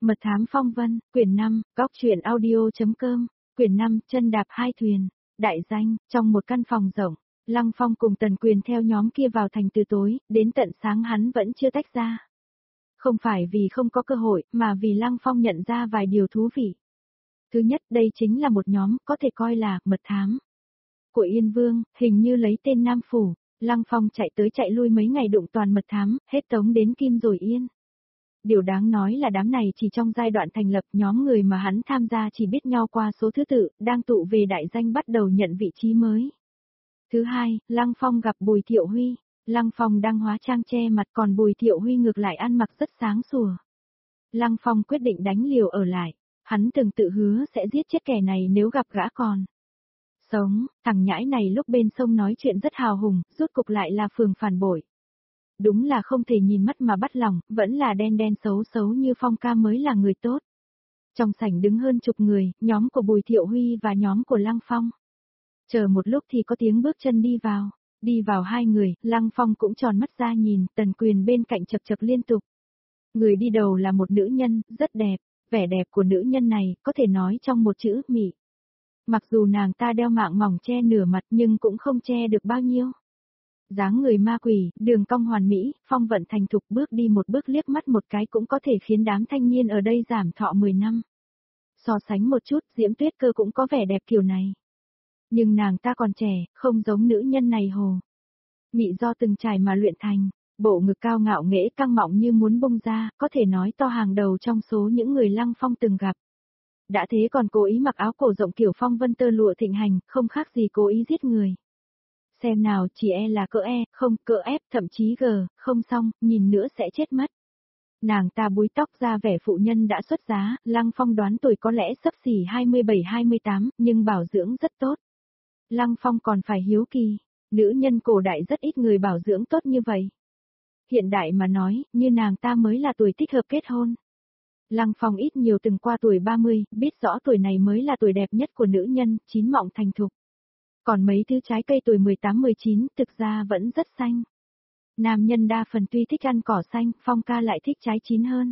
Mật thám phong vân, quyển 5, góc truyện audio.com, quyển 5, chân đạp hai thuyền, đại danh, trong một căn phòng rộng, Lăng Phong cùng Tần Quyền theo nhóm kia vào thành từ tối, đến tận sáng hắn vẫn chưa tách ra. Không phải vì không có cơ hội, mà vì Lăng Phong nhận ra vài điều thú vị. Thứ nhất, đây chính là một nhóm, có thể coi là, mật thám. Của Yên Vương, hình như lấy tên Nam Phủ, Lăng Phong chạy tới chạy lui mấy ngày đụng toàn mật thám, hết tống đến Kim rồi Yên. Điều đáng nói là đám này chỉ trong giai đoạn thành lập nhóm người mà hắn tham gia chỉ biết nhau qua số thứ tự, đang tụ về đại danh bắt đầu nhận vị trí mới. Thứ hai, Lăng Phong gặp Bùi Thiệu Huy. Lăng Phong đang hóa trang che mặt còn Bùi Thiệu Huy ngược lại ăn mặc rất sáng sủa. Lăng Phong quyết định đánh liều ở lại. Hắn từng tự hứa sẽ giết chết kẻ này nếu gặp gã còn sống. Thằng nhãi này lúc bên sông nói chuyện rất hào hùng, rốt cục lại là phường phản bội. Đúng là không thể nhìn mắt mà bắt lòng, vẫn là đen đen xấu xấu như Phong ca mới là người tốt. Trong sảnh đứng hơn chục người, nhóm của Bùi Thiệu Huy và nhóm của Lăng Phong. Chờ một lúc thì có tiếng bước chân đi vào. Đi vào hai người, Lăng Phong cũng tròn mắt ra nhìn, Tần Quyền bên cạnh chập chập liên tục. Người đi đầu là một nữ nhân, rất đẹp. Vẻ đẹp của nữ nhân này, có thể nói trong một chữ, mị. Mặc dù nàng ta đeo mạng mỏng che nửa mặt nhưng cũng không che được bao nhiêu. Dáng người ma quỷ, đường cong hoàn mỹ, phong vận thành thục bước đi một bước liếc mắt một cái cũng có thể khiến đám thanh niên ở đây giảm thọ 10 năm. So sánh một chút, Diễm Tuyết Cơ cũng có vẻ đẹp kiểu này. Nhưng nàng ta còn trẻ, không giống nữ nhân này hồ. Mị do từng trải mà luyện thành, bộ ngực cao ngạo nghễ căng mọng như muốn bung ra, có thể nói to hàng đầu trong số những người Lăng Phong từng gặp. Đã thế còn cố ý mặc áo cổ rộng kiểu phong vân tơ lụa thịnh hành, không khác gì cố ý giết người. Xem nào, chỉ là cỡ không, cỡ ép, thậm chí không xong, nhìn nữa sẽ chết mất. Nàng ta búi tóc ra vẻ phụ nhân đã xuất giá, Lăng Phong đoán tuổi có lẽ xấp xỉ 27-28, nhưng bảo dưỡng rất tốt. Lăng Phong còn phải hiếu kỳ, nữ nhân cổ đại rất ít người bảo dưỡng tốt như vậy. Hiện đại mà nói, như nàng ta mới là tuổi thích hợp kết hôn. Lăng Phong ít nhiều từng qua tuổi 30, biết rõ tuổi này mới là tuổi đẹp nhất của nữ nhân, chín mọng thành thục. Còn mấy thứ trái cây tuổi 18-19 thực ra vẫn rất xanh. Nam nhân đa phần tuy thích ăn cỏ xanh, Phong ca lại thích trái chín hơn.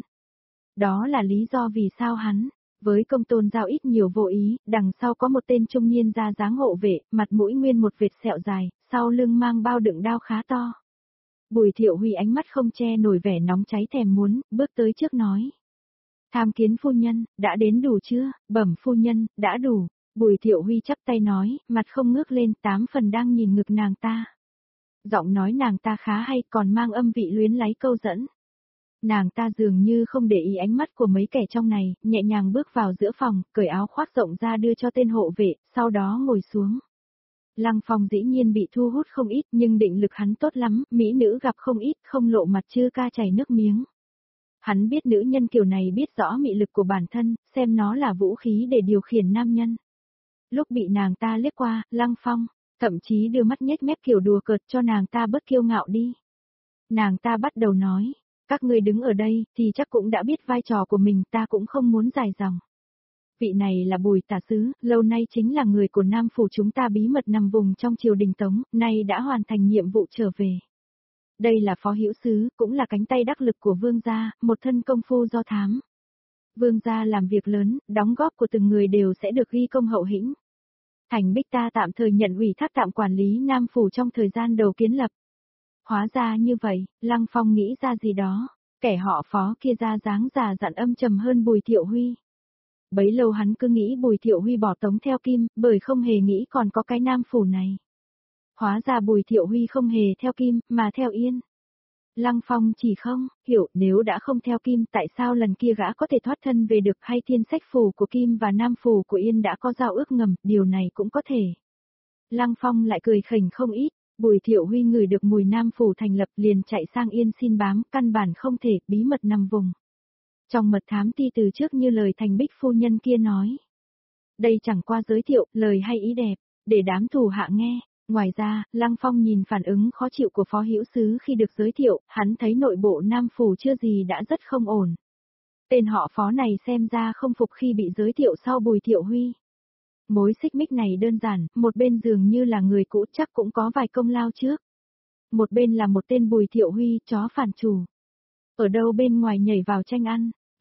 Đó là lý do vì sao hắn, với công tôn giao ít nhiều vô ý, đằng sau có một tên trung niên ra dáng hộ vệ, mặt mũi nguyên một vệt sẹo dài, sau lưng mang bao đựng đao khá to. Bùi Thiệu Huy ánh mắt không che nổi vẻ nóng cháy thèm muốn, bước tới trước nói. Tham kiến phu nhân, đã đến đủ chưa? Bẩm phu nhân, đã đủ. Bùi Thiệu Huy chắp tay nói, mặt không ngước lên, 8 phần đang nhìn ngực nàng ta. Giọng nói nàng ta khá hay, còn mang âm vị luyến láy câu dẫn. Nàng ta dường như không để ý ánh mắt của mấy kẻ trong này, nhẹ nhàng bước vào giữa phòng, cởi áo khoác rộng ra đưa cho tên hộ vệ, sau đó ngồi xuống. Lăng Phong dĩ nhiên bị thu hút không ít, nhưng định lực hắn tốt lắm, mỹ nữ gặp không ít, không lộ mặt chưa ca chảy nước miếng. Hắn biết nữ nhân kiểu này biết rõ mị lực của bản thân, xem nó là vũ khí để điều khiển nam nhân. Lúc bị nàng ta liếc qua, Lăng Phong, thậm chí đưa mắt nhếch mép kiểu đùa cợt cho nàng ta bớt kiêu ngạo đi. Nàng ta bắt đầu nói, các ngươi đứng ở đây, thì chắc cũng đã biết vai trò của mình, ta cũng không muốn dài dòng. Vị này là Bùi tả sứ, lâu nay chính là người của Nam Phủ chúng ta bí mật nằm vùng trong triều đình Tống, nay đã hoàn thành nhiệm vụ trở về. Đây là phó hữu sứ, cũng là cánh tay đắc lực của vương gia, một thân công phu do thám. Vương gia làm việc lớn, đóng góp của từng người đều sẽ được ghi công hậu hĩnh. Thành Bích ta tạm thời nhận ủy thác tạm quản lý Nam Phủ trong thời gian đầu kiến lập. Hóa ra như vậy, Lăng Phong nghĩ ra gì đó, kẻ họ phó kia ra dáng già dặn âm trầm hơn Bùi Thiệu Huy. Bấy lâu hắn cứ nghĩ Bùi Thiệu Huy bỏ Tống theo Kim, bởi không hề nghĩ còn có cái Nam Phủ này. Hóa ra Bùi Thiệu Huy không hề theo Kim, mà theo Yên. Lăng Phong chỉ không hiểu, nếu đã không theo Kim tại sao lần kia gã có thể thoát thân về được, hay thiên sách phủ của Kim và Nam Phủ của Yên đã có giao ước ngầm, điều này cũng có thể. Lăng Phong lại cười khỉnh không ít, Bùi Thiệu Huy ngửi được mùi Nam Phủ thành lập liền chạy sang Yên xin bám, căn bản không thể, bí mật nằm vùng. Trong mật thám ti từ trước như lời Thành Bích phu nhân kia nói. Đây chẳng qua giới thiệu, lời hay ý đẹp, để đám thủ hạ nghe. Ngoài ra, Lăng Phong nhìn phản ứng khó chịu của phó hữu sứ khi được giới thiệu, hắn thấy nội bộ Nam Phủ chưa gì đã rất không ổn. Tên họ phó này xem ra không phục khi bị giới thiệu sau Bùi Thiệu Huy. Mối xích mích này đơn giản, một bên dường như là người cũ chắc cũng có vài công lao trước. Một bên là một tên Bùi Thiệu Huy, chó phản chủ. Ở đâu bên ngoài nhảy vào tranh ăn,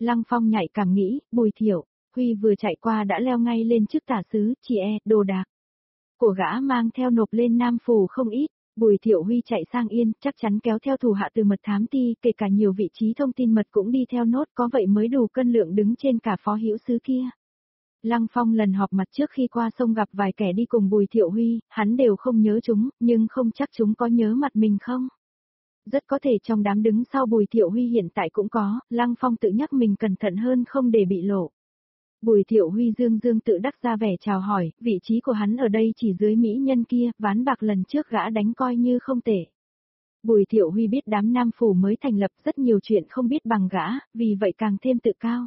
Lăng Phong nhạy cảm nghĩ, Bùi Thiệu, Huy vừa chạy qua đã leo ngay lên trước tả sứ, đồ đạc của gã mang theo nộp lên Nam Phủ không ít. Bùi Thiệu Huy chạy sang Yên, chắc chắn kéo theo thủ hạ từ mật thám ti, kể cả nhiều vị trí thông tin mật cũng đi theo nốt, có vậy mới đủ cân lượng đứng trên cả phó hữu sứ kia. Lăng Phong lần họp mặt trước khi qua sông gặp vài kẻ đi cùng Bùi Thiệu Huy, hắn đều không nhớ chúng, nhưng không chắc chúng có nhớ mặt mình không. Rất có thể trong đám đứng sau Bùi Thiệu Huy hiện tại cũng có, Lăng Phong tự nhắc mình cẩn thận hơn không để bị lộ. Bùi Thiệu Huy dương tự đắc ra vẻ chào hỏi, vị trí của hắn ở đây chỉ dưới mỹ nhân kia, ván bạc lần trước gã đánh coi như không tệ. Bùi Thiệu Huy biết đám Nam Phủ mới thành lập rất nhiều chuyện không biết bằng gã, vì vậy càng thêm tự cao.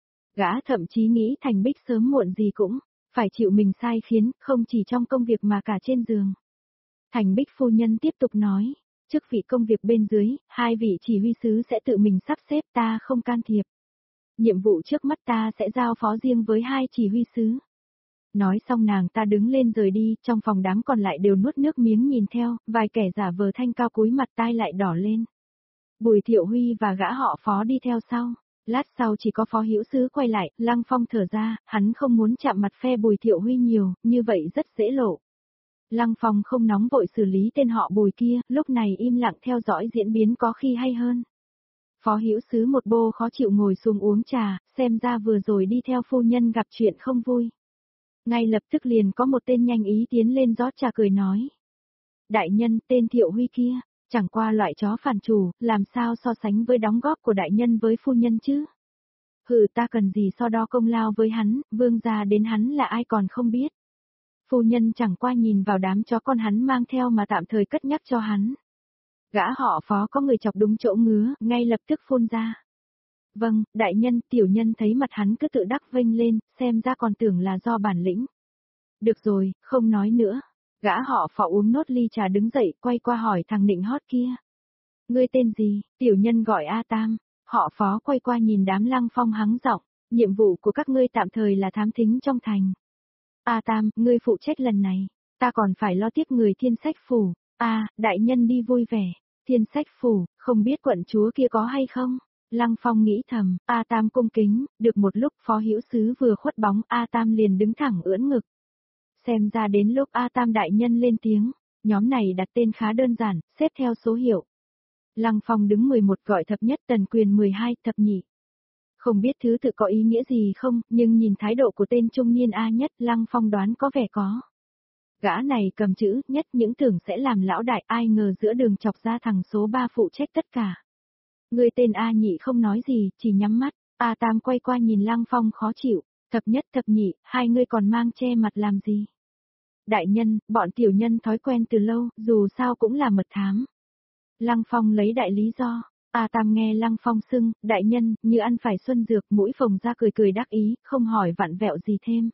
Gã thậm chí nghĩ Thành Bích sớm muộn gì cũng phải chịu mình sai khiến, không chỉ trong công việc mà cả trên giường. Thành Bích phu nhân tiếp tục nói, chức vị công việc bên dưới, 2 vị chỉ huy sứ sẽ tự mình sắp xếp, ta không can thiệp. Nhiệm vụ trước mắt ta sẽ giao phó riêng với 2 chỉ huy sứ. Nói xong nàng ta đứng lên rời đi, trong phòng đám còn lại đều nuốt nước miếng nhìn theo, vài kẻ giả vờ thanh cao cúi mặt tai lại đỏ lên. Bùi Thiệu Huy và gã họ Phó đi theo sau. Lát sau chỉ có Phó hữu sứ quay lại, Lăng Phong thở ra, hắn không muốn chạm mặt phe Bùi Thiệu Huy nhiều, như vậy rất dễ lộ. Lăng Phong không nóng vội xử lý tên họ Bùi kia, lúc này im lặng theo dõi diễn biến có khi hay hơn. Phó hữu sứ một bô khó chịu ngồi xuống uống trà, xem ra vừa rồi đi theo phu nhân gặp chuyện không vui. Ngay lập tức liền có một tên nhanh ý tiến lên rót trà cười nói. Đại nhân, tên Thiệu Huy kia, chẳng qua loại chó phản chủ, làm sao so sánh với đóng góp của đại nhân với phu nhân chứ? Hừ, ta cần gì so đo công lao với hắn, vương gia đến hắn là ai còn không biết. Phu nhân chẳng qua nhìn vào đám chó con hắn mang theo mà tạm thời cất nhắc cho hắn. Gã họ Phó có người chọc đúng chỗ ngứa, ngay lập tức phun ra. Vâng, đại nhân, tiểu nhân thấy mặt hắn cứ tự đắc vênh lên, xem ra còn tưởng là do bản lĩnh. Được rồi, không nói nữa. Gã họ Phó uống nốt ly trà đứng dậy, quay qua hỏi thằng nịnh hót kia. Ngươi tên gì? Tiểu nhân gọi A Tam. Họ Phó quay qua nhìn đám Lăng Phong hắng giọng, nhiệm vụ của các ngươi tạm thời là thám thính trong thành. A Tam, ngươi phụ trách lần này, ta còn phải lo tiếp người Thiên Sách Phủ. Đại nhân đi vui vẻ. Thiên Sách Phủ, không biết quận chúa kia có hay không? Lăng Phong nghĩ thầm, A Tam cung kính, được một lúc Phó hữu sứ vừa khuất bóng, A Tam liền đứng thẳng ưỡn ngực. Xem ra đến lúc A Tam đại nhân lên tiếng, nhóm này đặt tên khá đơn giản, xếp theo số hiệu. Lăng Phong đứng 11 gọi thập nhất, Tần Quyền 12, thập nhị. Không biết thứ tự có ý nghĩa gì không, nhưng nhìn thái độ của tên trung niên A nhất, Lăng Phong đoán có vẻ có. Gã này cầm chữ nhất những tưởng sẽ làm lão đại, ai ngờ giữa đường chọc ra thằng số 3 phụ trách tất cả. Người tên A nhị không nói gì, chỉ nhắm mắt, A Tam quay qua nhìn Lăng Phong khó chịu, thập nhất thập nhị, hai người còn mang che mặt làm gì? Đại nhân, bọn tiểu nhân thói quen từ lâu, dù sao cũng là mật thám. Lăng Phong lấy đại lý do, A Tam nghe Lăng Phong xưng, đại nhân, như ăn phải xuân dược, mũi phồng ra cười đắc ý, không hỏi vặn vẹo gì thêm.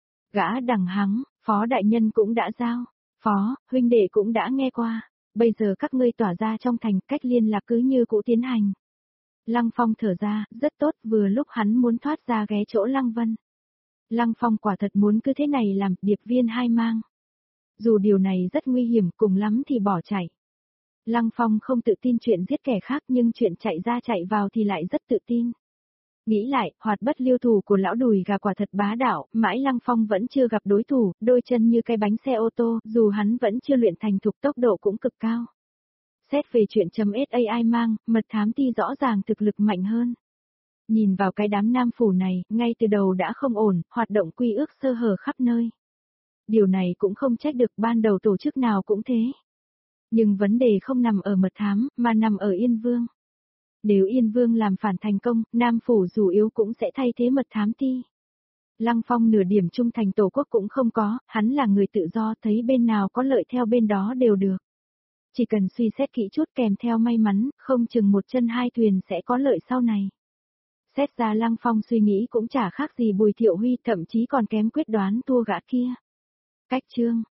Gã đằng hắng, Phó đại nhân cũng đã giao, Phó, huynh đệ cũng đã nghe qua, bây giờ các ngươi tỏa ra trong thành, cách liên lạc cứ như cũ tiến hành. Lăng Phong thở ra, rất tốt, vừa lúc hắn muốn thoát ra ghé chỗ Lăng Vân. Lăng Phong quả thật muốn cứ thế này làm, điệp viên hai mang. Dù điều này rất nguy hiểm, cùng lắm thì bỏ chạy. Lăng Phong không tự tin chuyện giết kẻ khác, nhưng chuyện chạy ra chạy vào thì lại rất tự tin. Nghĩ lại, hoạt bất lưu thủ của lão đùi gà quả thật bá đạo, mãi Lăng Phong vẫn chưa gặp đối thủ, đôi chân như cái bánh xe ô tô, dù hắn vẫn chưa luyện thành thục, tốc độ cũng cực cao. Xét về chuyện .SAI mang, mật thám ti rõ ràng thực lực mạnh hơn. Nhìn vào cái đám Nam Phủ này, ngay từ đầu đã không ổn, hoạt động quy ước sơ hở khắp nơi. Điều này cũng không trách được, ban đầu tổ chức nào cũng thế. Nhưng vấn đề không nằm ở mật thám, mà nằm ở Yên Vương. Nếu Yên Vương làm phản thành công, Nam Phủ dù yếu cũng sẽ thay thế mật thám ti. Lăng Phong nửa điểm trung thành tổ quốc cũng không có, hắn là người tự do, thấy bên nào có lợi theo bên đó đều được. Chỉ cần suy xét kỹ chút kèm theo may mắn, không chừng một chân hai thuyền sẽ có lợi sau này. Xét ra Lăng Phong suy nghĩ cũng chả khác gì Bùi Thiệu Huy, thậm chí còn kém quyết đoán thua gã kia. Cách chương